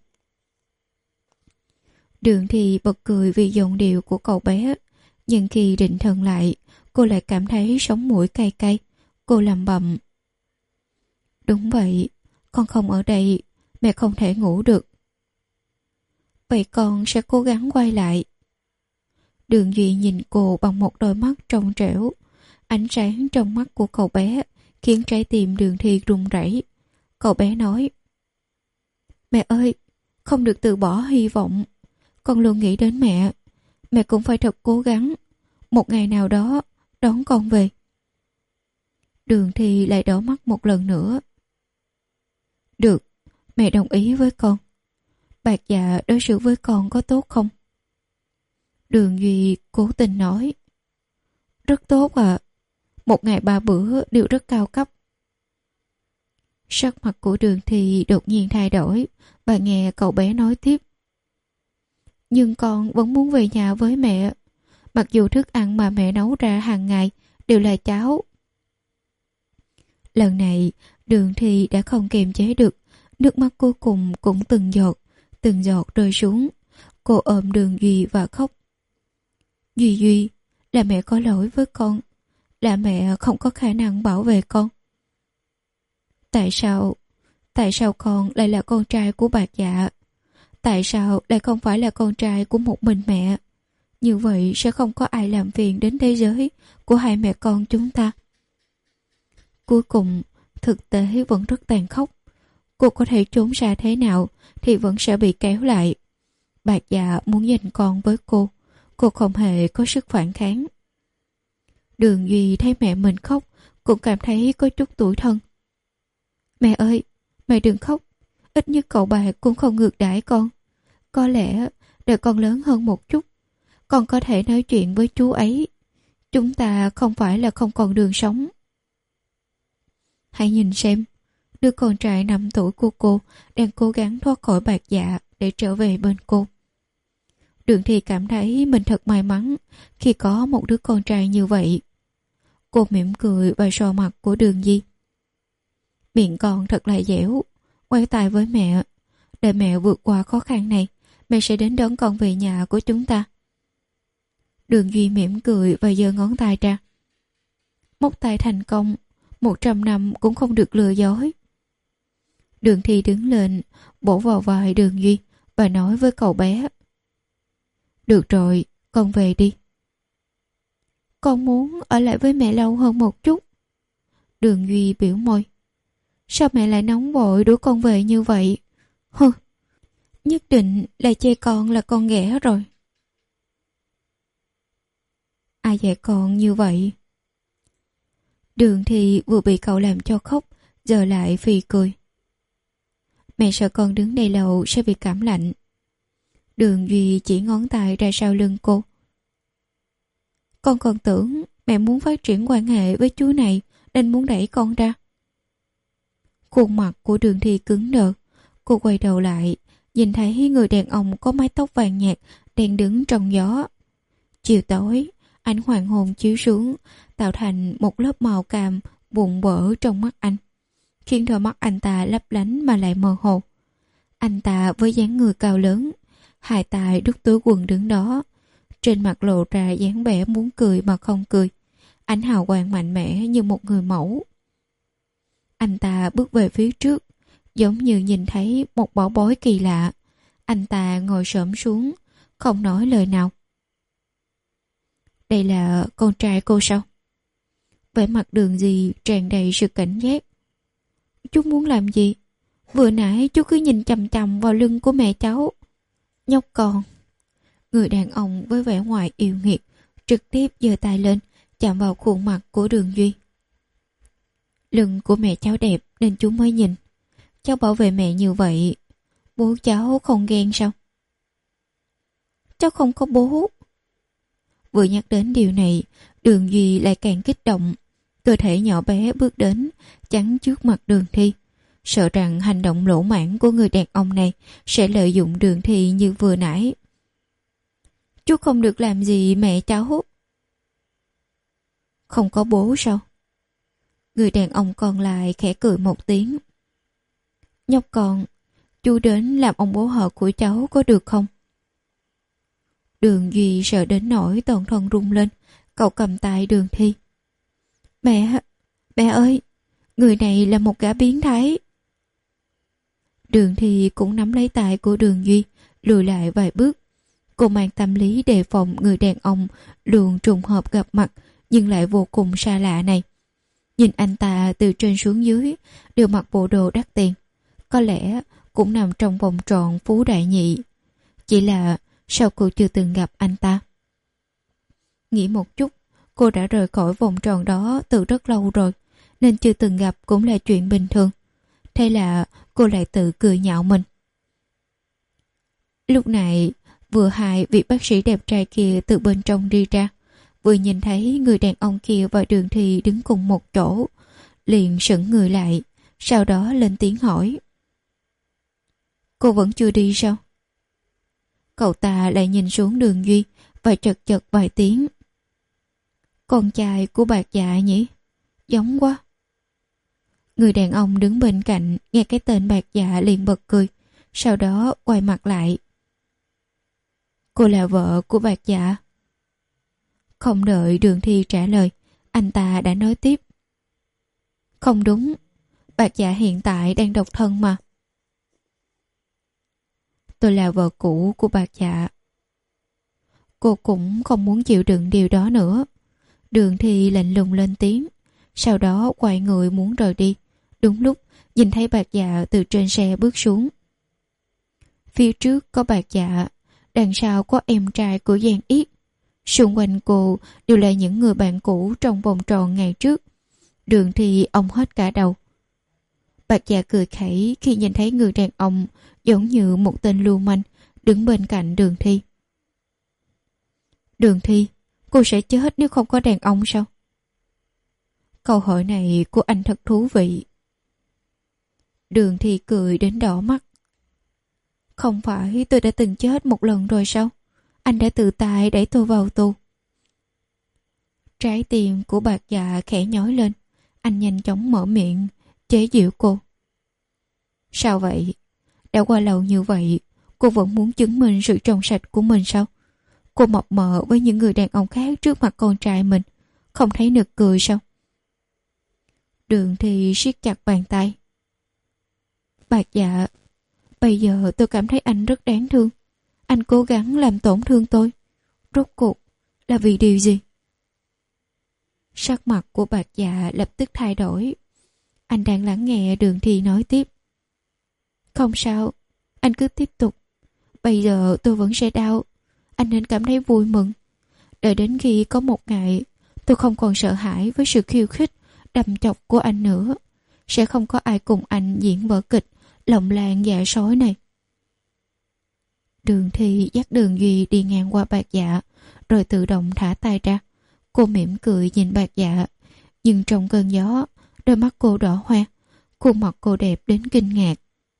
Đường Thi bật cười vì giọng điệu của cậu bé, nhưng khi định thần lại, cô lại cảm thấy sống mũi cay cay. Cô lẩm bẩm. Đúng vậy, con không ở đây, mẹ không thể ngủ được. Vậy con sẽ cố gắng quay lại. Đường Duy nhìn cô bằng một đôi mắt trong trẻo. Ánh sáng trong mắt của cậu bé khiến trái tim Đường Thi run rẩy. Cậu bé nói. Mẹ ơi, không được từ bỏ hy vọng. Con luôn nghĩ đến mẹ. Mẹ cũng phải thật cố gắng. Một ngày nào đó đón con về. Đường Thi lại đỏ mắt một lần nữa. Được, mẹ đồng ý với con. Bạc dạ đối xử với con có tốt không? Đường Duy cố tình nói. Rất tốt ạ. À. Một ngày ba bữa đều rất cao cấp. Sắc mặt của Đường Thi đột nhiên thay đổi và nghe cậu bé nói tiếp. Nhưng con vẫn muốn về nhà với mẹ. Mặc dù thức ăn mà mẹ nấu ra hàng ngày đều là cháo. Lần này Đường Thi đã không kiềm chế được. Nước mắt cuối cùng cũng từng giọt, từng giọt rơi xuống. Cô ôm Đường Duy và khóc. Duy Duy, là mẹ có lỗi với con. Là mẹ không có khả năng bảo vệ con. Tại sao, tại sao con lại là con trai của Bạc dạ? Tại sao lại không phải là con trai của một mình mẹ? Như vậy sẽ không có ai làm phiền đến thế giới của hai mẹ con chúng ta. Cuối cùng, thực tế vẫn rất tàn khốc. Cô có thể trốn ra thế nào thì vẫn sẽ bị kéo lại. Bạc dạ muốn giành con với cô. Cô không hề có sức phản kháng. Đường Duy thấy mẹ mình khóc cũng cảm thấy có chút tủi thân. Mẹ ơi, mẹ đừng khóc. Ít nhất cậu Bạc cũng không ngược đãi con. Có lẽ đợi con lớn hơn một chút, con có thể nói chuyện với chú ấy. Chúng ta không phải là không còn đường sống. Hãy nhìn xem, đứa con trai năm tuổi của cô đang cố gắng thoát khỏi bạc dạ để trở về bên cô. Đường Thi cảm thấy mình thật may mắn khi có một đứa con trai như vậy. Cô mỉm cười và so mặt của Đường Di. Miệng con thật là dẻo, quay tay với mẹ. Để mẹ vượt qua khó khăn này, mẹ sẽ đến đón con về nhà của chúng ta. Đường Duy mỉm cười và giơ ngón tay ra. Móc tay thành công, một trăm năm cũng không được lừa dối. Đường Thi đứng lên, bổ vào vai Đường Duy và nói với cậu bé. Được rồi, con về đi. Con muốn ở lại với mẹ lâu hơn một chút. Đường Duy biểu môi. Sao mẹ lại nóng vội đuổi con về như vậy? Hừ, nhất định là chê con là con ghẻ rồi. Ai dạy con như vậy? Đường Thi vừa bị cậu làm cho khóc, giờ lại phì cười. Mẹ sợ con đứng đây lâu sẽ bị cảm lạnh. Đường Duy chỉ ngón tay ra sau lưng cô. Con còn tưởng mẹ muốn phát triển quan hệ với chú này nên muốn đẩy con ra. Khuôn mặt của Đường Thi cứng đờ. Cô quay đầu lại, nhìn thấy người đàn ông có mái tóc vàng nhạt đang đứng trong gió. Chiều tối, ánh hoàng hôn chiếu xuống, tạo thành một lớp màu cam vụn vỡ trong mắt anh, khiến đôi mắt anh ta lấp lánh mà lại mơ hồ. Anh ta với dáng người cao lớn, hai tay đút túi quần đứng đó, trên mặt lộ ra dáng vẻ muốn cười mà không cười, ánh hào quang mạnh mẽ như một người mẫu. Anh ta bước về phía trước, giống như nhìn thấy một bảo bối kỳ lạ. Anh ta ngồi xổm xuống, không nói lời nào. Đây là con trai cô sao? Vẻ mặt Đường Di tràn đầy sự cảnh giác. Chú muốn làm gì? Vừa nãy chú cứ nhìn chằm chằm vào lưng của mẹ cháu. Nhóc con. Người đàn ông với vẻ ngoài yêu nghiệt trực tiếp giơ tay lên, chạm vào khuôn mặt của Đường Duy. Lưng của mẹ cháu đẹp nên chú mới nhìn. Cháu bảo vệ mẹ như vậy, bố cháu không ghen sao? Cháu không có bố. Vừa nhắc đến điều này, Đường Duy lại càng kích động. Cơ thể nhỏ bé bước đến, chắn trước mặt Đường Thi, sợ rằng hành động lỗ mãng của người đàn ông này sẽ lợi dụng Đường Thi như vừa nãy. Chú không được làm gì mẹ cháu. Không có bố sao? Người đàn ông còn lại khẽ cười một tiếng. Nhóc con, chú đến làm ông bố họ của cháu có được không? Đường Duy sợ đến nỗi toàn thân rung lên. Cậu cầm tay Đường Thi. Mẹ, mẹ ơi, người này là một gã biến thái. Đường Thi cũng nắm lấy tay của Đường Duy, lùi lại vài bước. Cô mang tâm lý đề phòng người đàn ông luôn trùng hợp gặp mặt nhưng lại vô cùng xa lạ này. Nhìn anh ta từ trên xuống dưới đều mặc bộ đồ đắt tiền, có lẽ cũng nằm trong vòng tròn phú đại nhị. Chỉ là sao cô chưa từng gặp anh ta? Nghĩ một chút, cô đã rời khỏi vòng tròn đó từ rất lâu rồi, nên chưa từng gặp cũng là chuyện bình thường. Thế là cô lại tự cười nhạo mình. Lúc này, vừa hai vị bác sĩ đẹp trai kia từ bên trong đi ra, vừa nhìn thấy người đàn ông kia và Đường Thi đứng cùng một chỗ, liền sững người lại, sau đó lên tiếng hỏi. Cô vẫn chưa đi sao? Cậu ta lại nhìn xuống Đường Duy và chật chật vài tiếng. Con trai của Bạc Dạ nhỉ? Giống quá. Người đàn ông đứng bên cạnh nghe cái tên Bạc Dạ liền bật cười, sau đó quay mặt lại. Cô là vợ của Bạc Dạ. Không đợi Đường Thi trả lời, anh ta đã nói tiếp. Không đúng, Bạc Dạ hiện tại đang độc thân mà. Tôi là vợ cũ của Bạc Dạ. Cô cũng không muốn chịu đựng điều đó nữa. Đường Thi lạnh lùng lên tiếng, sau đó quay người muốn rời đi. Đúng lúc nhìn thấy Bạc Dạ từ trên xe bước xuống. Phía trước có Bạc Dạ, đằng sau có em trai của Giang Yết. Xung quanh cô đều là những người bạn cũ trong vòng tròn ngày trước. Đường Thi ông hết cả đầu. Bạc Dạ cười khẩy khi nhìn thấy người đàn ông giống như một tên lưu manh đứng bên cạnh Đường Thi. Đường Thi, cô sẽ chết nếu không có đàn ông sao? Câu hỏi này của anh thật thú vị. Đường Thi cười đến đỏ mắt. Không phải tôi đã từng chết một lần rồi sao? Anh đã tự tay đẩy tôi vào tù. Trái tim của Bạc Dạ khẽ nhói lên. Anh nhanh chóng mở miệng chế giễu cô. Sao vậy? Đã qua lâu như vậy, cô vẫn muốn chứng minh sự trong sạch của mình sao? Cô mập mờ với những người đàn ông khác trước mặt con trai mình, không thấy nực cười sao? Đường Thi siết chặt bàn tay. Bạc Dạ, bây giờ tôi cảm thấy anh rất đáng thương. Anh cố gắng làm tổn thương tôi. Rốt cuộc là vì điều gì? Sắc mặt của Bạc Dạ lập tức thay đổi. Anh đang lắng nghe Đường Thi nói tiếp. Không sao, anh cứ tiếp tục. Bây giờ tôi vẫn sẽ đau. Anh nên cảm thấy vui mừng. Đợi đến khi có một ngày tôi không còn sợ hãi với sự khiêu khích đâm chọc của anh nữa, sẽ không có ai cùng anh diễn vở kịch lộng làng dạ sói này. Đường Thi dắt Đường Duy đi ngang qua Bạc Dạ, rồi tự động thả tay ra. Cô mỉm cười nhìn Bạc Dạ, nhưng trong cơn gió, đôi mắt cô đỏ hoe, khuôn mặt cô đẹp đến kinh ngạc.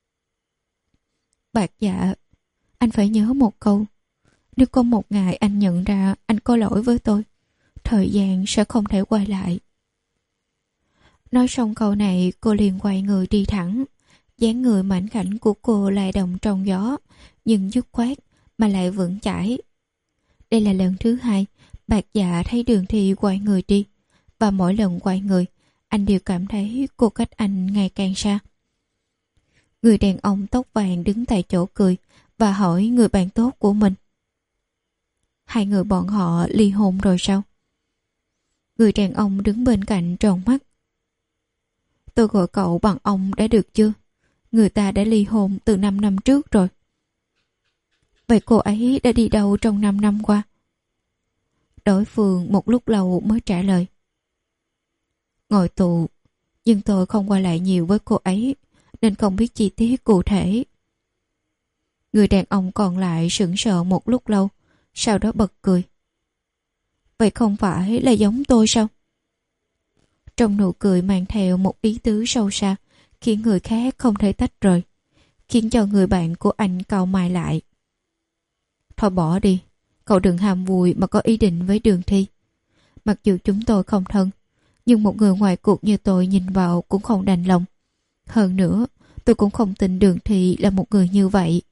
Bạc Dạ, anh phải nhớ một câu. Nếu có một ngày anh nhận ra anh có lỗi với tôi, thời gian sẽ không thể quay lại. Nói xong câu này, cô liền quay người đi thẳng. Dáng người mảnh khảnh của cô lay động trong gió, nhưng dứt khoát mà lại vững chãi. Đây là lần thứ hai Bạc Dạ thấy Đường Thi quay người đi, và mỗi lần quay người, anh đều cảm thấy cô cách anh ngày càng xa. Người đàn ông tóc vàng đứng tại chỗ cười và hỏi người bạn tốt của mình. Hai người bọn họ ly hôn rồi sao? Người đàn ông đứng bên cạnh tròn mắt. Tôi gọi cậu bằng ông đã được chưa? Người ta đã ly hôn từ năm năm trước rồi. Vậy cô ấy đã đi đâu trong năm năm qua? Đối phương một lúc lâu mới trả lời. Ngồi tù, nhưng tôi không qua lại nhiều với cô ấy, nên không biết chi tiết cụ thể. Người đàn ông còn lại sững sờ một lúc lâu, sau đó bật cười. Vậy không phải là giống tôi sao? Trong nụ cười mang theo một ý tứ sâu xa, khiến người khác không thể tách rời, khiến cho người bạn của anh cau mày lại. Thôi bỏ đi, cậu đừng ham vui mà có ý định với Đường Thi. Mặc dù chúng tôi không thân, nhưng một người ngoài cuộc như tôi nhìn vào cũng không đành lòng. Hơn nữa, tôi cũng không tin Đường Thi là một người như vậy.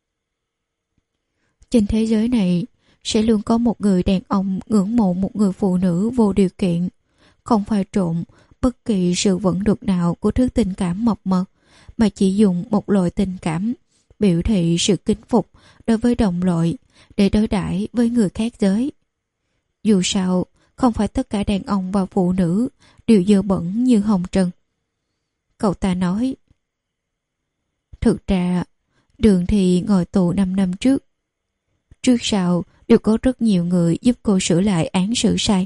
Trên thế giới này, sẽ luôn có một người đàn ông ngưỡng mộ một người phụ nữ vô điều kiện, không pha trộn bất kỳ sự vận đục nào của thứ tình cảm mập mờ, mà chỉ dùng một loại tình cảm biểu thị sự kính phục đối với đồng loại để đối đãi với người khác giới. Dù sao, không phải tất cả đàn ông và phụ nữ đều dơ bẩn như hồng trần. Cậu ta nói. Thực ra, Đường Thi ngồi tù năm năm trước. Trước sau đều có rất nhiều người giúp cô sửa lại án xử sai.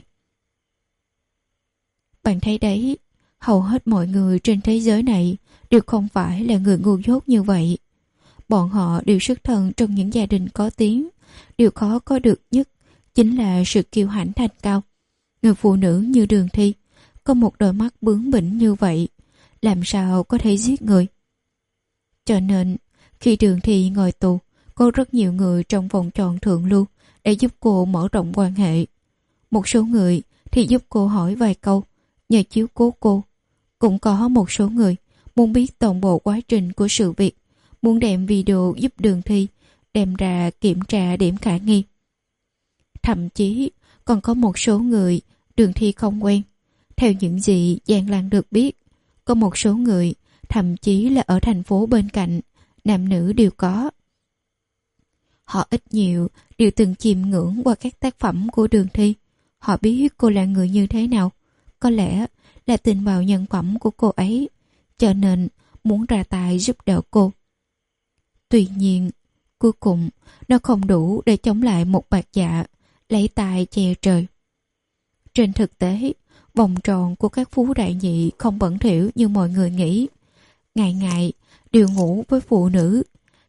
Bạn thấy đấy, hầu hết mọi người trên thế giới này đều không phải là người ngu dốt như vậy. Bọn họ đều xuất thân trong những gia đình có tiếng. Điều khó có được nhất chính là sự kiêu hãnh thanh cao. Người phụ nữ như Đường Thi có một đôi mắt bướng bỉnh như vậy, làm sao có thể giết người? Cho nên, khi Đường Thi ngồi tù, có rất nhiều người trong vòng tròn thượng lưu để giúp cô mở rộng quan hệ. Một số người thì giúp cô hỏi vài câu, nhờ chiếu cố cô. Cũng có một số người muốn biết toàn bộ quá trình của sự việc, muốn đem video giúp Đường Thi đem ra kiểm tra điểm khả nghi. Thậm chí còn có một số người Đường Thi không quen. Theo những gì Giang Lan được biết, có một số người thậm chí là ở thành phố bên cạnh, nam nữ đều có. Họ ít nhiều đều từng chiêm ngưỡng qua các tác phẩm của Đường Thi. Họ biết cô là người như thế nào. Có lẽ là tin vào nhân phẩm của cô ấy, cho nên muốn ra tay giúp đỡ cô. Tuy nhiên, cuối cùng nó không đủ để chống lại một Bạc Dạ lấy tài che trời. Trên thực tế, vòng tròn của các phú đại nhị không bẩn thỉu như mọi người nghĩ. Ngày ngày đều ngủ với phụ nữ,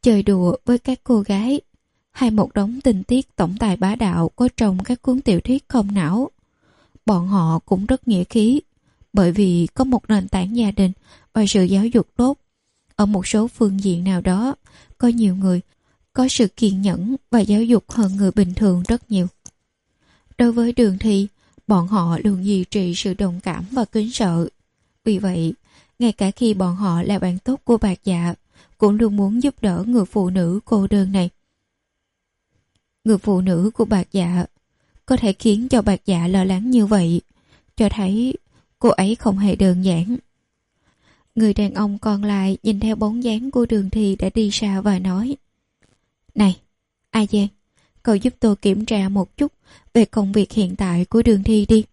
chơi đùa với các cô gái, hay một đống tình tiết tổng tài bá đạo có trong các cuốn tiểu thuyết không não. Bọn họ cũng rất nghĩa khí, bởi vì có một nền tảng gia đình và sự giáo dục tốt. Ở một số phương diện nào đó, có nhiều người có sự kiên nhẫn và giáo dục hơn người bình thường rất nhiều. Đối với Đường Thi, bọn họ luôn duy trì sự đồng cảm và kính sợ. Vì vậy, ngay cả khi bọn họ là bạn tốt của Bạc Dạ, cũng luôn muốn giúp đỡ người phụ nữ cô đơn này. Người phụ nữ của Bạc Dạ có thể khiến cho Bạc Dạ lo lắng như vậy, cho thấy cô ấy không hề đơn giản. Người đàn ông còn lại nhìn theo bóng dáng của Đường Thi đã đi xa và nói: Này, A Giang, cậu giúp tôi kiểm tra một chút về công việc hiện tại của Đường Thi đi.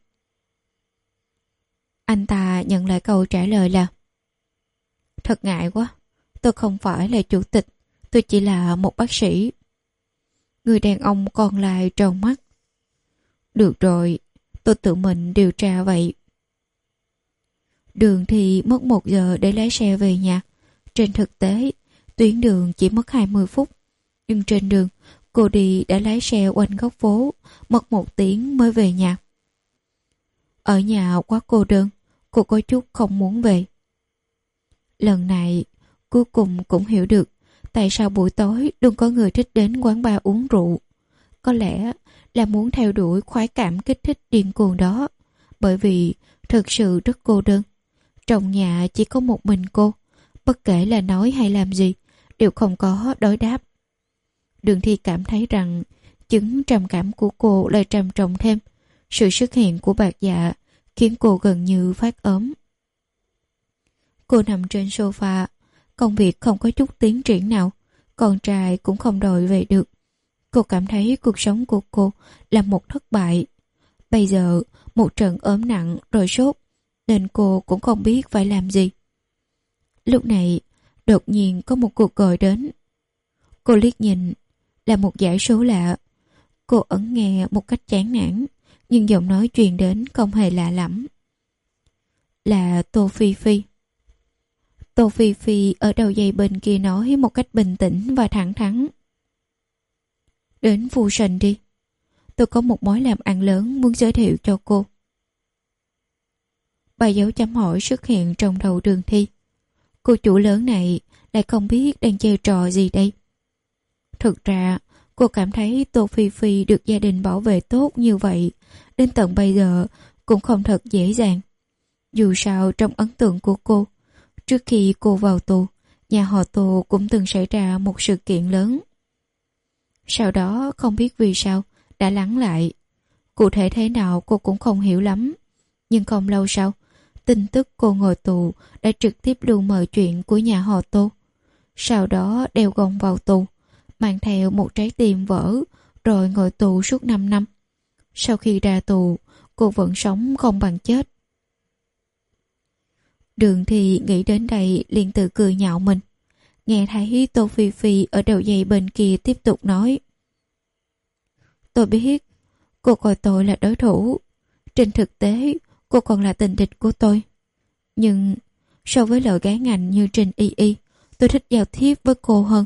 Anh ta nhận lại câu trả lời là: Thật ngại quá, tôi không phải là chủ tịch, tôi chỉ là một bác sĩ. Người đàn ông còn lại tròn mắt: Được rồi, tôi tự mình điều tra vậy. Đường Thi mất một giờ để lái xe về nhà. Trên thực tế, tuyến đường chỉ mất hai mươi phút. Nhưng trên đường, cô đi đã lái xe quanh góc phố, mất một tiếng mới về nhà. Ở nhà quá cô đơn, cô có chút không muốn về. Lần này, cuối cùng cũng hiểu được tại sao buổi tối luôn có người thích đến quán bar uống rượu. Có lẽ là muốn theo đuổi khoái cảm kích thích điên cuồng đó, bởi vì thực sự rất cô đơn. Trong nhà chỉ có một mình cô, bất kể là nói hay làm gì, đều không có đối đáp. Đường Thi cảm thấy rằng chứng trầm cảm của cô lại trầm trọng thêm. Sự xuất hiện của Bạc Dạ khiến cô gần như phát ốm. Cô nằm trên sofa, công việc không có chút tiến triển nào, con trai cũng không đòi về được. Cô cảm thấy cuộc sống của cô là một thất bại. Bây giờ một trận ốm nặng rồi sốt, nên cô cũng không biết phải làm gì. Lúc này, đột nhiên có một cuộc gọi đến. Cô liếc nhìn, là một dãy số lạ. Cô ẩn nghe một cách chán nản, nhưng giọng nói truyền đến không hề lạ lẫm. Là Tô Phi Phi. Tô Phi Phi ở đầu dây bên kia nói một cách bình tĩnh và thẳng thắn: Đến Phù Sành đi, tôi có một mối làm ăn lớn muốn giới thiệu cho cô. Ba dấu chấm hỏi xuất hiện trong đầu Đường Thi. Cô chủ lớn này lại không biết đang chơi trò gì đây. Thực ra, cô cảm thấy Tô Phi Phi được gia đình bảo vệ tốt như vậy, đến tận bây giờ cũng không thật dễ dàng. Dù sao trong ấn tượng của cô, trước khi cô vào tù, nhà họ Tô cũng từng xảy ra một sự kiện lớn. Sau đó không biết vì sao đã lắng lại. Cụ thể thế nào cô cũng không hiểu lắm. Nhưng không lâu sau, tin tức cô ngồi tù đã trực tiếp lưu mờ chuyện của nhà họ Tô. Sau đó đeo gông vào tù, mang theo một trái tim vỡ, rồi ngồi tù suốt năm năm. Sau khi ra tù, cô vẫn sống không bằng chết. Đường Thi nghĩ đến đây liền tự cười nhạo mình. Nghe thấy Tô Phi Phi ở đầu dây bên kia tiếp tục nói: Tôi biết cô coi tôi là đối thủ. Trên thực tế, cô còn là tình địch của tôi. Nhưng so với loại gái ngành như Trình Y Y, tôi thích giao tiếp với cô hơn.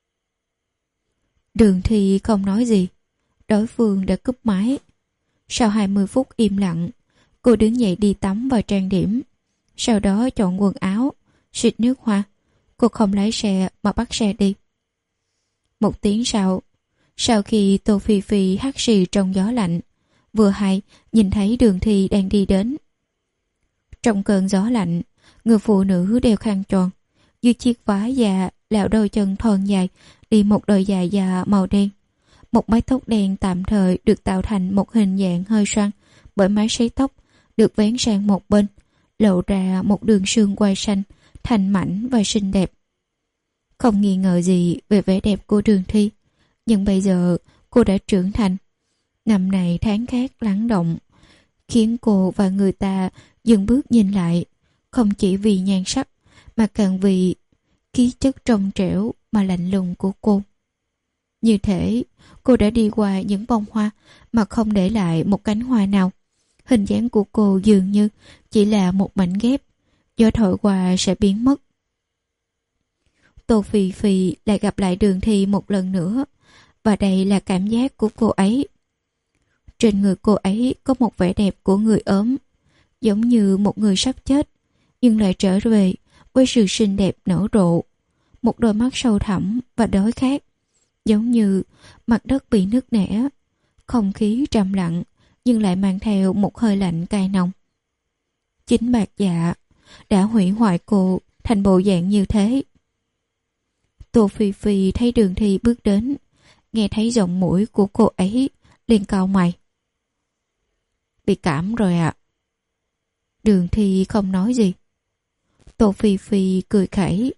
Đường Thi không nói gì. Đối phương đã cúp máy. Sau hai mươi phút im lặng, cô đứng dậy đi tắm và trang điểm. Sau đó chọn quần áo, xịt nước hoa. Cô không lái xe mà bắt xe đi. Một tiếng sau, sau khi Tô Phi Phi hắt xì trong gió lạnh, vừa hay nhìn thấy Đường Thi đang đi đến. Trong cơn gió lạnh, người phụ nữ đeo khăn tròn, dưới chiếc váy da lạo đôi chân thon dài, đi một đôi giày da màu đen. Một mái tóc đen tạm thời được tạo thành một hình dạng hơi xoăn bởi máy sấy tóc được vén sang một bên, lộ ra một đường sườn quai xanh, thanh mảnh và xinh đẹp. Không nghi ngờ gì về vẻ đẹp của Đường Thi, nhưng bây giờ cô đã trưởng thành. Năm này tháng khác lắng động, khiến cô và người ta dừng bước nhìn lại, không chỉ vì nhan sắc, mà càng vì khí chất trong trẻo mà lạnh lùng của cô. Như thể cô đã đi qua những bông hoa mà không để lại một cánh hoa nào. Hình dáng của cô dường như chỉ là một mảnh ghép, gió thổi qua sẽ biến mất. Tô Phi Phi lại gặp lại Đường Thi một lần nữa, và đây là cảm giác của cô ấy. Trên người cô ấy có một vẻ đẹp của người ốm, giống như một người sắp chết, nhưng lại trở về với sự xinh đẹp nở rộ. Một đôi mắt sâu thẳm và đói khát, giống như mặt đất bị nứt nẻ. Không khí trầm lặng, nhưng lại mang theo một hơi lạnh cay nồng. Chính Bạc Dạ đã hủy hoại cô thành bộ dạng như thế. Tô Phi Phi thấy Đường Thi bước đến, nghe thấy giọng mũi của cô ấy, liền cau mày. Bị cảm rồi ạ. À. Đường Thi không nói gì. Tô Phi Phi cười khẩy.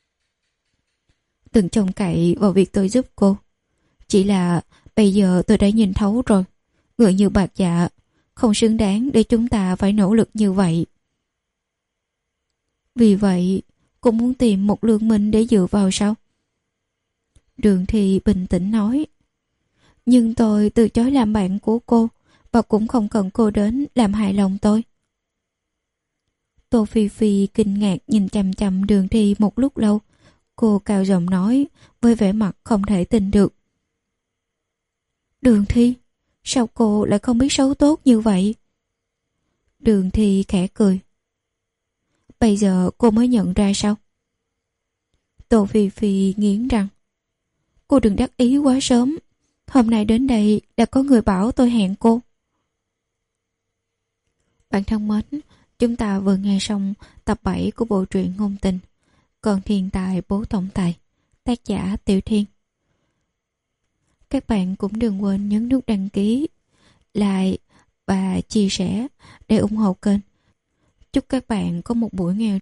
Đừng trông cậy vào việc tôi giúp cô. Chỉ là bây giờ tôi đã nhìn thấu rồi. Người như Bạc Dạ không xứng đáng để chúng ta phải nỗ lực như vậy. Vì vậy, cô muốn tìm một lương minh để dựa vào sao? Đường Thi bình tĩnh nói. Nhưng tôi từ chối làm bạn của cô, và cũng không cần cô đến làm hại lòng tôi. Tô Phi Phi kinh ngạc nhìn chằm chằm Đường Thi một lúc lâu. Cô cao giọng nói với vẻ mặt không thể tin được. Đường Thi, sao cô lại không biết xấu tốt như vậy? Đường Thi khẽ cười. Bây giờ cô mới nhận ra sao? Tô Phi Phi nghiến răng. Cô đừng đắc ý quá sớm. Hôm nay đến đây đã có người bảo tôi hẹn cô. Bạn thân mến, chúng ta vừa nghe xong tập bảy của bộ truyện ngôn tình Còn Thiên Tài Bố Tổng Tài, tác giả Tiểu Thiên. Các bạn cũng đừng quên nhấn nút đăng ký, like và chia sẻ để ủng hộ kênh. Chúc các bạn có một buổi nghe